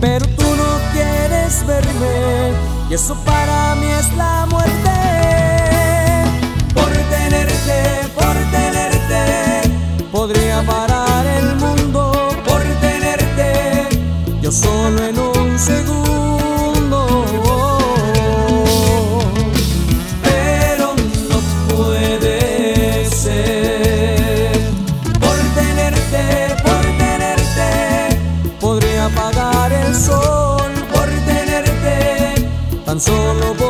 pero tú no quieres verme, y eso para mí es la muerte. Por tenerte, podría parar el mundo. Por tenerte, yo solo en un segundo. Pero no puede ser. Por tenerte, podría apagar el sol. Por tenerte, tan solo